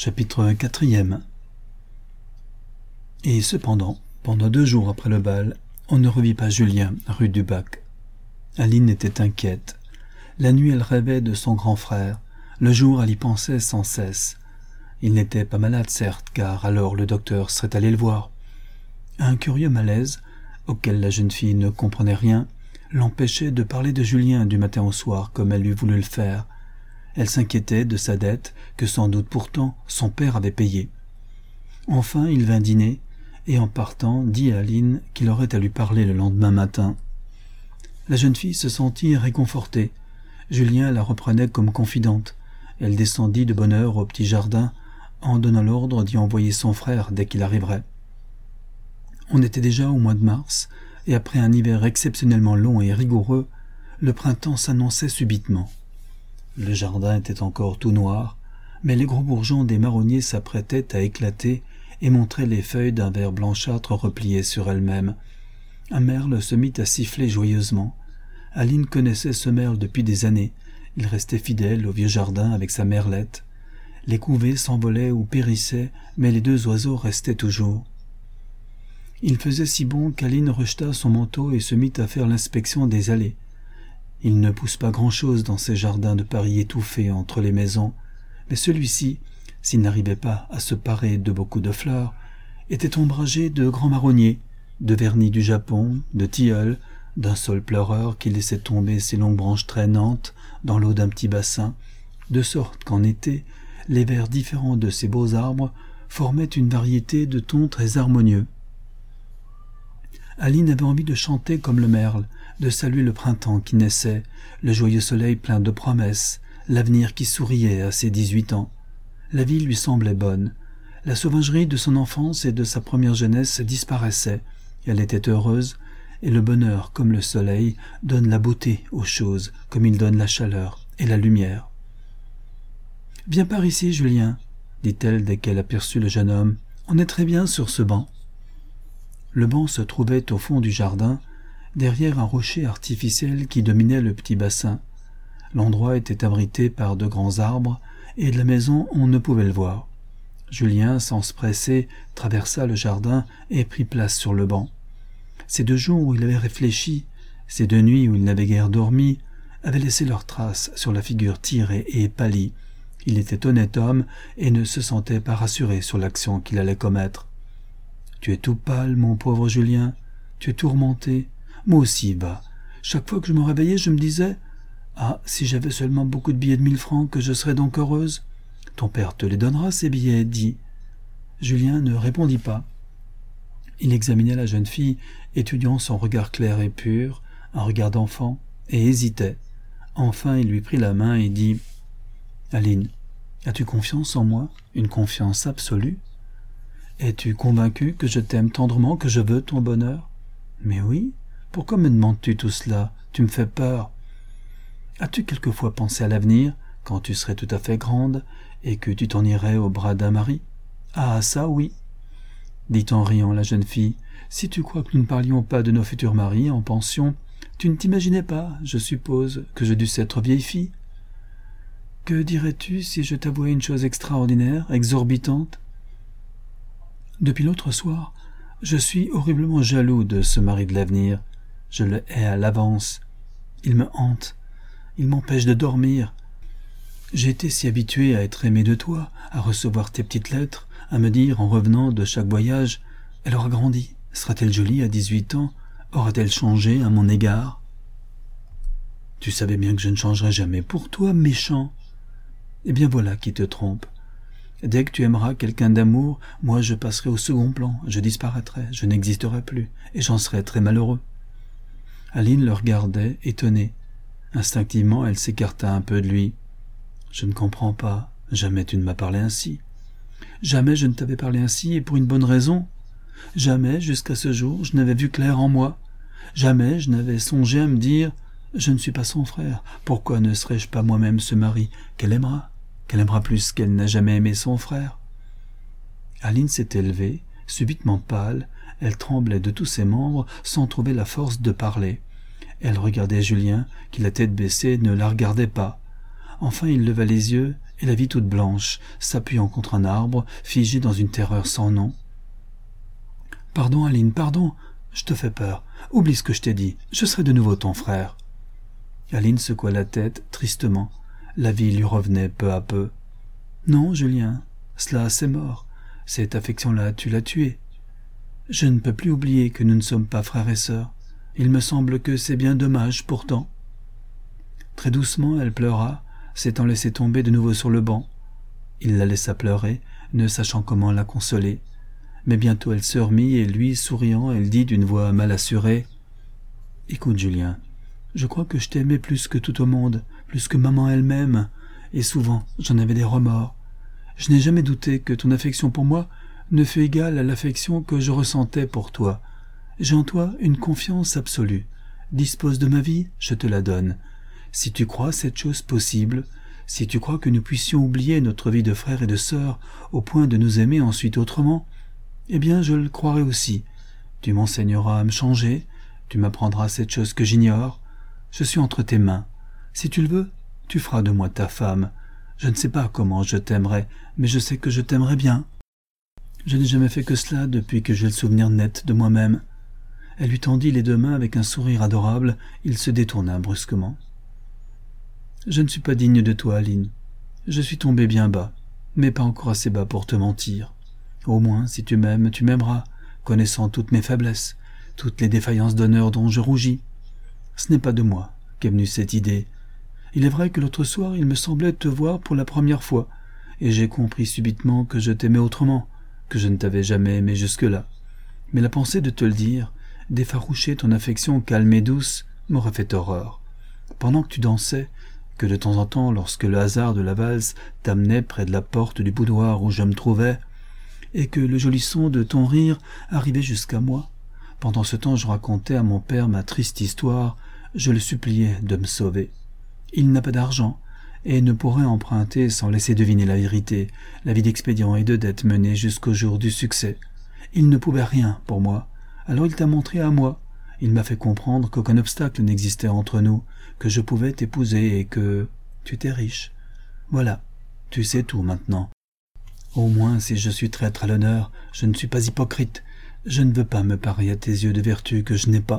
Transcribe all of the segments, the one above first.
Chapitre 4. Et cependant, pendant 2 jours après le bal, on ne revit pas Julien, rue du Bac. Aline était inquiète. La nuit, elle rêvait de son grand frère. Le jour, elle y pensait sans cesse. Il n'était pas malade, certes, car alors le docteur serait allé le voir. Un curieux malaise, auquel la jeune fille ne comprenait rien, l'empêchait de parler de Julien du matin au soir comme elle eût voulu le faire. Elle s'inquiétait de sa dette que sans doute pourtant son père avait payée. Enfin, il vint dîner et en partant dit à Aline qu'il aurait à lui parler le lendemain matin. La jeune fille se sentit réconfortée. Julien la reprenait comme confidente. Elle descendit de bonne heure au petit jardin en donnant l'ordre d'y envoyer son frère dès qu'il arriverait. On était déjà au mois de mars, et après un hiver exceptionnellement long et rigoureux, le printemps s'annonçait subitement. Le jardin était encore tout noir, mais les gros bourgeons des marronniers s'apprêtaient à éclater et montraient les feuilles d'un vert blanchâtre repliées sur elles-mêmes. Un merle se mit à siffler joyeusement. Aline connaissait ce merle depuis des années. Il restait fidèle au vieux jardin avec sa merlette. Les couvées s'envolaient ou périssaient, mais les 2 oiseaux restaient toujours. Il faisait si bon qu'Aline rejeta son manteau et se mit à faire l'inspection des allées. Il ne pousse pas grand-chose dans ces jardins de Paris étouffés entre les maisons, mais celui-ci, s'il n'arrivait pas à se parer de beaucoup de fleurs, était ombragé de grands marronniers, de vernis du Japon, de tilleuls, d'un saule pleureur qui laissait tomber ses longues branches traînantes dans l'eau d'un petit bassin, de sorte qu'en été, les vers différents de ces beaux arbres formaient une variété de tons très harmonieux. Aline avait envie de chanter comme le merle, de saluer le printemps qui naissait, le joyeux soleil plein de promesses, l'avenir qui souriait à ses 18 ans. La vie lui semblait bonne. La sauvagerie de son enfance et de sa première jeunesse disparaissait. Elle était heureuse, et le bonheur, comme le soleil, donne la beauté aux choses, comme il donne la chaleur et la lumière. « Viens par ici, Julien, » dit-elle dès qu'elle aperçut le jeune homme. « On est très bien sur ce banc. » Le banc se trouvait au fond du jardin, derrière un rocher artificiel qui dominait le petit bassin. L'endroit était abrité par de grands arbres, et de la maison on ne pouvait le voir. Julien, sans se presser, traversa le jardin et prit place sur le banc. Ces 2 jours où il avait réfléchi, ces 2 nuits où il n'avait guère dormi, avaient laissé leurs traces sur la figure tirée et pâlie. Il était honnête homme et ne se sentait pas rassuré sur l'action qu'il allait commettre. « Tu es tout pâle, mon pauvre Julien, tu es tourmenté. Moi aussi, va. Chaque fois que je me réveillais, je me disais « Ah, si j'avais seulement beaucoup de billets de 1000 francs, que je serais donc heureuse. Ton père te les donnera, ces billets, dis. » Julien ne répondit pas. Il examinait la jeune fille, étudiant son regard clair et pur, un regard d'enfant, et hésitait. Enfin, il lui prit la main et dit « Aline, as-tu confiance en moi, une confiance absolue ? Es-tu convaincue que je t'aime tendrement, que je veux ton bonheur ? Mais oui, pourquoi me demandes-tu tout cela ? Tu me fais peur. As-tu quelquefois pensé à l'avenir, quand tu serais tout à fait grande, et que tu t'en irais au bras d'un mari ? Ah, ça oui, dit en riant la jeune fille. Si tu crois que nous ne parlions pas de nos futurs maris en pension, tu ne t'imaginais pas, je suppose, que je dusse être vieille fille. Que dirais-tu si je t'avouais une chose extraordinaire, exorbitante ? Depuis l'autre soir, je suis horriblement jaloux de ce mari de l'avenir. Je le hais à l'avance. Il me hante. Il m'empêche de dormir. J'ai été si habitué à être aimé de toi, à recevoir tes petites lettres, à me dire en revenant de chaque voyage « Elle aura grandi. Sera-t-elle jolie à 18 ans ? Aura-t-elle changé à mon égard ?» Tu savais bien que je ne changerai jamais pour toi, méchant. Eh bien voilà qui te trompe. Dès que tu aimeras quelqu'un d'amour, moi je passerai au second plan, je disparaîtrai, je n'existerai plus, et j'en serai très malheureux. Aline le regardait, étonnée. Instinctivement, elle s'écarta un peu de lui. « Je ne comprends pas, jamais tu ne m'as parlé ainsi. Jamais je ne t'avais parlé ainsi, et pour une bonne raison. Jamais, jusqu'à ce jour, je n'avais vu clair en moi. Jamais je n'avais songé à me dire « Je ne suis pas son frère, pourquoi ne serais-je pas moi-même ce mari qu'elle aimera ?» Qu'elle aimera plus qu'elle n'a jamais aimé son frère. Aline s'était levée, subitement pâle, elle tremblait de tous ses membres sans trouver la force de parler. Elle regardait Julien, qui la tête baissée ne la regardait pas. Enfin il leva les yeux et la vit toute blanche, s'appuyant contre un arbre, figée dans une terreur sans nom. « Pardon, Aline, pardon, je te fais peur. Oublie ce que je t'ai dit, je serai de nouveau ton frère. » Aline secoua la tête, tristement. La vie lui revenait peu à peu. « Non, Julien, cela c'est mort. Cette affection-là, tu l'as tuée. Je ne peux plus oublier que nous ne sommes pas frères et sœurs. Il me semble que c'est bien dommage, pourtant. » Très doucement, elle pleura, s'étant laissée tomber de nouveau sur le banc. Il la laissa pleurer, ne sachant comment la consoler. Mais bientôt elle se remit, et lui, souriant, elle dit d'une voix mal assurée : « Écoute, Julien, je crois que je t'aimais plus que tout au monde, plus que maman elle-même, et souvent j'en avais des remords. Je n'ai jamais douté que ton affection pour moi ne fût égale à l'affection que je ressentais pour toi. J'ai en toi une confiance absolue. Dispose de ma vie, je te la donne. Si tu crois cette chose possible, si tu crois que nous puissions oublier notre vie de frère et de sœur au point de nous aimer ensuite autrement, eh bien je le croirai aussi. Tu m'enseigneras à me changer, tu m'apprendras cette chose que j'ignore. Je suis entre tes mains. Si tu le veux, tu feras de moi ta femme. Je ne sais pas comment je t'aimerai, mais je sais que je t'aimerai bien. Je n'ai jamais fait que cela depuis que j'ai le souvenir net de moi-même. » Elle lui tendit les deux mains avec un sourire adorable. Il se détourna brusquement. « Je ne suis pas digne de toi, Aline. Je suis tombé bien bas, mais pas encore assez bas pour te mentir. Au moins, si tu m'aimes, tu m'aimeras, connaissant toutes mes faiblesses, toutes les défaillances d'honneur dont je rougis. Ce n'est pas de moi qu'est venue cette idée. Il est vrai que l'autre soir, il me semblait te voir pour la première fois, et j'ai compris subitement que je t'aimais autrement, que je ne t'avais jamais aimé jusque-là. Mais la pensée de te le dire, d'effaroucher ton affection calme et douce, m'aurait fait horreur. Pendant que tu dansais, que de temps en temps, lorsque le hasard de la valse t'amenait près de la porte du boudoir où je me trouvais, et que le joli son de ton rire arrivait jusqu'à moi, pendant ce temps je racontais à mon père ma triste histoire, je le suppliais de me sauver. Il n'a pas d'argent, et ne pourrait emprunter sans laisser deviner la vérité, la vie d'expédient et de dette menée jusqu'au jour du succès. Il ne pouvait rien pour moi, alors il t'a montré à moi. Il m'a fait comprendre qu'aucun obstacle n'existait entre nous, que je pouvais t'épouser et que tu étais riche. Voilà, tu sais tout maintenant. Au moins, si je suis traître à l'honneur, je ne suis pas hypocrite. Je ne veux pas me parer à tes yeux de vertu que je n'ai pas. »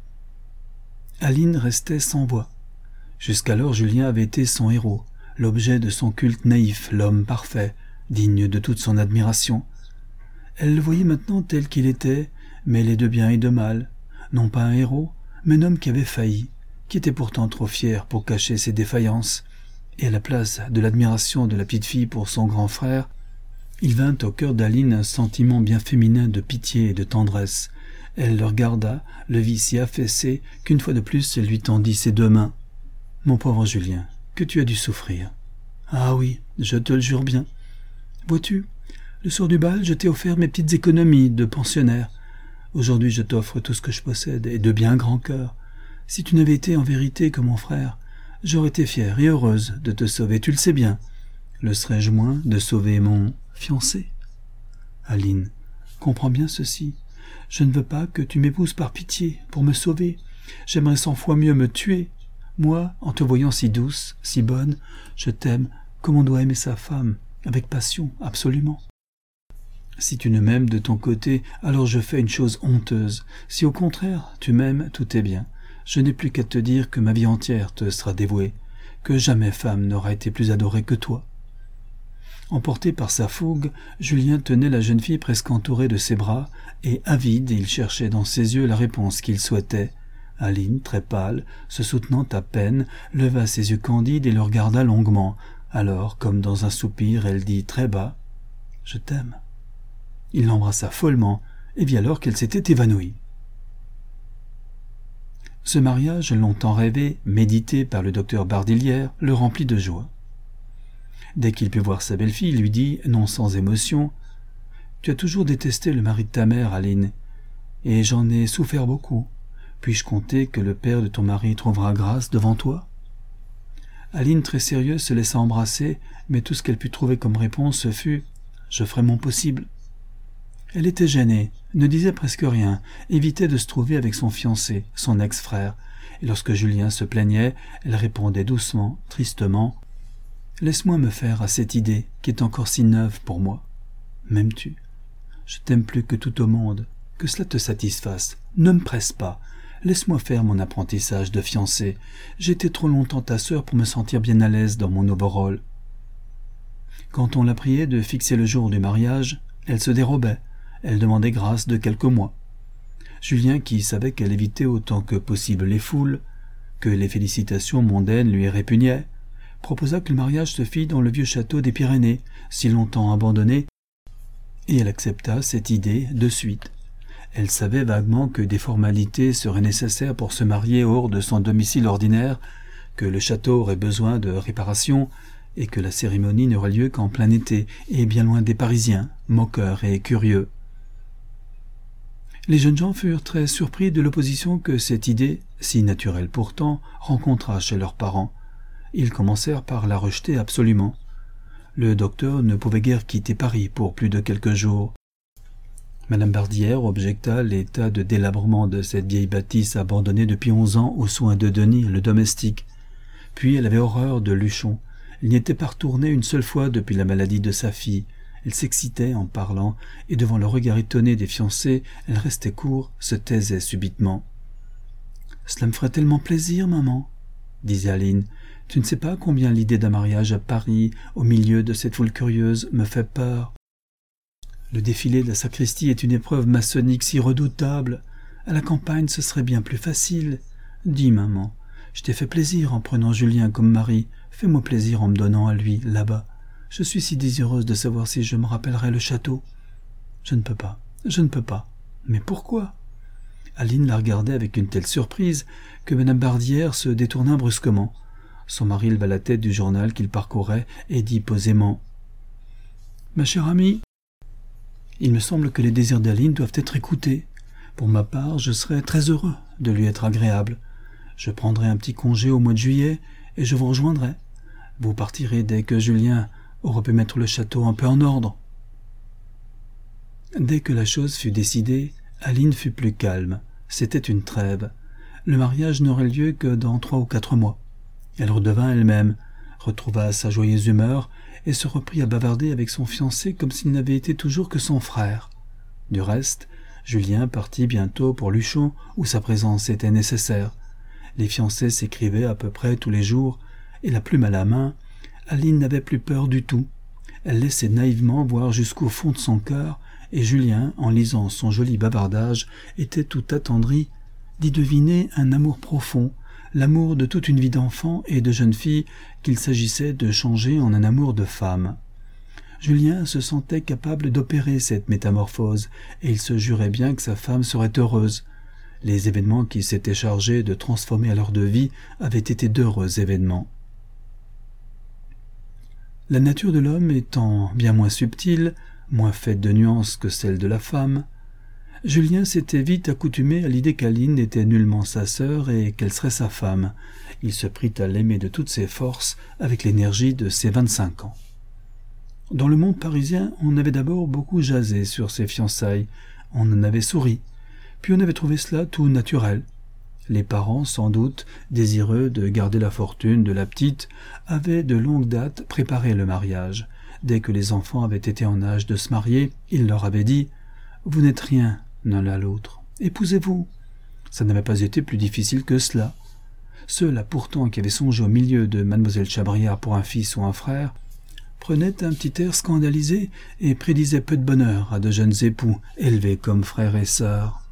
Aline restait sans voix. Jusqu'alors, Julien avait été son héros, l'objet de son culte naïf, l'homme parfait, digne de toute son admiration. Elle le voyait maintenant tel qu'il était, mêlé de bien et de mal, non pas un héros, mais un homme qui avait failli, qui était pourtant trop fier pour cacher ses défaillances, et à la place de l'admiration de la petite fille pour son grand frère, il vint au cœur d'Aline un sentiment bien féminin de pitié et de tendresse. Elle le regarda, le vit si affaissé qu'une fois de plus elle lui tendit ses deux mains. « Mon pauvre Julien, que tu as dû souffrir. »« Ah oui, je te le jure bien. Vois-tu, le soir du bal, je t'ai offert mes petites économies de pensionnaire. Aujourd'hui, je t'offre tout ce que je possède, et de bien grand cœur. Si tu n'avais été en vérité que mon frère, j'aurais été fière et heureuse de te sauver, tu le sais bien. Le serais-je moins de sauver mon fiancé ? Aline, comprends bien ceci. Je ne veux pas que tu m'épouses par pitié, pour me sauver. J'aimerais 100 fois mieux me tuer. Moi, en te voyant si douce, si bonne, je t'aime comme on doit aimer sa femme, avec passion, absolument. Si tu ne m'aimes de ton côté, alors je fais une chose honteuse. Si au contraire tu m'aimes, tout est bien. Je n'ai plus qu'à te dire que ma vie entière te sera dévouée, que jamais femme n'aura été plus adorée que toi. » Emporté par sa fougue, Julien tenait la jeune fille presque entourée de ses bras, et avide, il cherchait dans ses yeux la réponse qu'il souhaitait. Aline, très pâle, se soutenant à peine, leva ses yeux candides et le regarda longuement. Alors, comme dans un soupir, elle dit très bas : « Je t'aime. » Il l'embrassa follement, et vit alors qu'elle s'était évanouie. Ce mariage, longtemps rêvé, médité par le docteur Bardilière, le remplit de joie. Dès qu'il put voir sa belle-fille, il lui dit, non sans émotion : « Tu as toujours détesté le mari de ta mère, Aline, et j'en ai souffert beaucoup. Puis-je compter que le père de ton mari trouvera grâce devant toi ?» Aline, très sérieuse, se laissa embrasser, mais tout ce qu'elle put trouver comme réponse fut « Je ferai mon possible. » Elle était gênée, ne disait presque rien, évitait de se trouver avec son fiancé, son ex-frère, et lorsque Julien se plaignait, elle répondait doucement, tristement : « Laisse-moi me faire à cette idée qui est encore si neuve pour moi. M'aimes-tu? Je t'aime plus que tout au monde. Que cela te satisfasse. Ne me presse pas. Laisse-moi faire mon apprentissage de fiancé. J'ai été trop longtemps ta sœur pour me sentir bien à l'aise dans mon overall. Quand on la priait de fixer le jour du mariage, elle se dérobait. Elle demandait grâce de quelques mois. Julien, qui savait qu'elle évitait autant que possible les foules, que les félicitations mondaines lui répugnaient, proposa que le mariage se fît dans le vieux château des Pyrénées, si longtemps abandonné, et elle accepta cette idée de suite. Elle savait vaguement que des formalités seraient nécessaires pour se marier hors de son domicile ordinaire, que le château aurait besoin de réparations, et que la cérémonie n'aurait lieu qu'en plein été, et bien loin des Parisiens, moqueurs et curieux. Les jeunes gens furent très surpris de l'opposition que cette idée, si naturelle pourtant, rencontra chez leurs parents. Ils commencèrent par la rejeter absolument. Le docteur ne pouvait guère quitter Paris pour plus de quelques jours. Madame Bardière objecta l'état de délabrement de cette vieille bâtisse abandonnée depuis 11 ans aux soins de Denis, le domestique. Puis elle avait horreur de Luchon. Il n'y était pas retourné une seule fois depuis la maladie de sa fille. Elle s'excitait en parlant, et devant le regard étonné des fiancés, elle restait court, se taisait subitement. « Cela me ferait tellement plaisir, maman, » disait Aline. « Tu ne sais pas combien l'idée d'un mariage à Paris, au milieu de cette foule curieuse, me fait peur. Le défilé de la sacristie est une épreuve maçonnique si redoutable. À la campagne, ce serait bien plus facile. Dis, maman, je t'ai fait plaisir en prenant Julien comme mari. Fais-moi plaisir en me donnant à lui, là-bas. Je suis si désireuse de savoir si je me rappellerai le château. » « Je ne peux pas, je ne peux pas. »« Mais pourquoi ?» Aline la regardait avec une telle surprise que Madame Bardière se détourna brusquement. Son mari leva la tête du journal qu'il parcourait et dit posément « Ma chère amie, il me semble que les désirs d'Aline doivent être écoutés. Pour ma part, je serais très heureux de lui être agréable. Je prendrai un petit congé au mois de juillet et je vous rejoindrai. Vous partirez dès que Julien aura pu mettre le château un peu en ordre. » Dès que la chose fut décidée, Aline fut plus calme. C'était une trêve. Le mariage n'aurait lieu que dans 3 ou 4 mois. Elle redevint elle-même, retrouva sa joyeuse humeur et se reprit à bavarder avec son fiancé comme s'il n'avait été toujours que son frère. Du reste, Julien partit bientôt pour Luchon, où sa présence était nécessaire. Les fiancés s'écrivaient à peu près tous les jours, et la plume à la main, Aline n'avait plus peur du tout. Elle laissait naïvement voir jusqu'au fond de son cœur, et Julien, en lisant son joli bavardage, était tout attendri d'y deviner un amour profond, l'amour de toute une vie d'enfant et de jeune fille qu'il s'agissait de changer en un amour de femme. Julien se sentait capable d'opérer cette métamorphose, et il se jurait bien que sa femme serait heureuse. Les événements qui s'étaient chargés de transformer leur de vie avaient été d'heureux événements. La nature de l'homme étant bien moins subtile, moins faite de nuances que celle de la femme, Julien s'était vite accoutumé à l'idée qu'Aline n'était nullement sa sœur et qu'elle serait sa femme. Il se prit à l'aimer de toutes ses forces avec l'énergie de ses 25 ans. Dans le monde parisien, on avait d'abord beaucoup jasé sur ses fiançailles, on en avait souri, puis on avait trouvé cela tout naturel. Les parents, sans doute, désireux de garder la fortune de la petite, avaient de longue date préparé le mariage. Dès que les enfants avaient été en âge de se marier, ils leur avaient dit « Vous n'êtes rien l'un à l'autre, épousez-vous ». Ça n'avait pas été plus difficile que cela. Ceux-là pourtant qui avaient songé au milieu de mademoiselle Chabriard pour un fils ou un frère prenaient un petit air scandalisé et prédisaient peu de bonheur à de jeunes époux élevés comme frères et sœurs.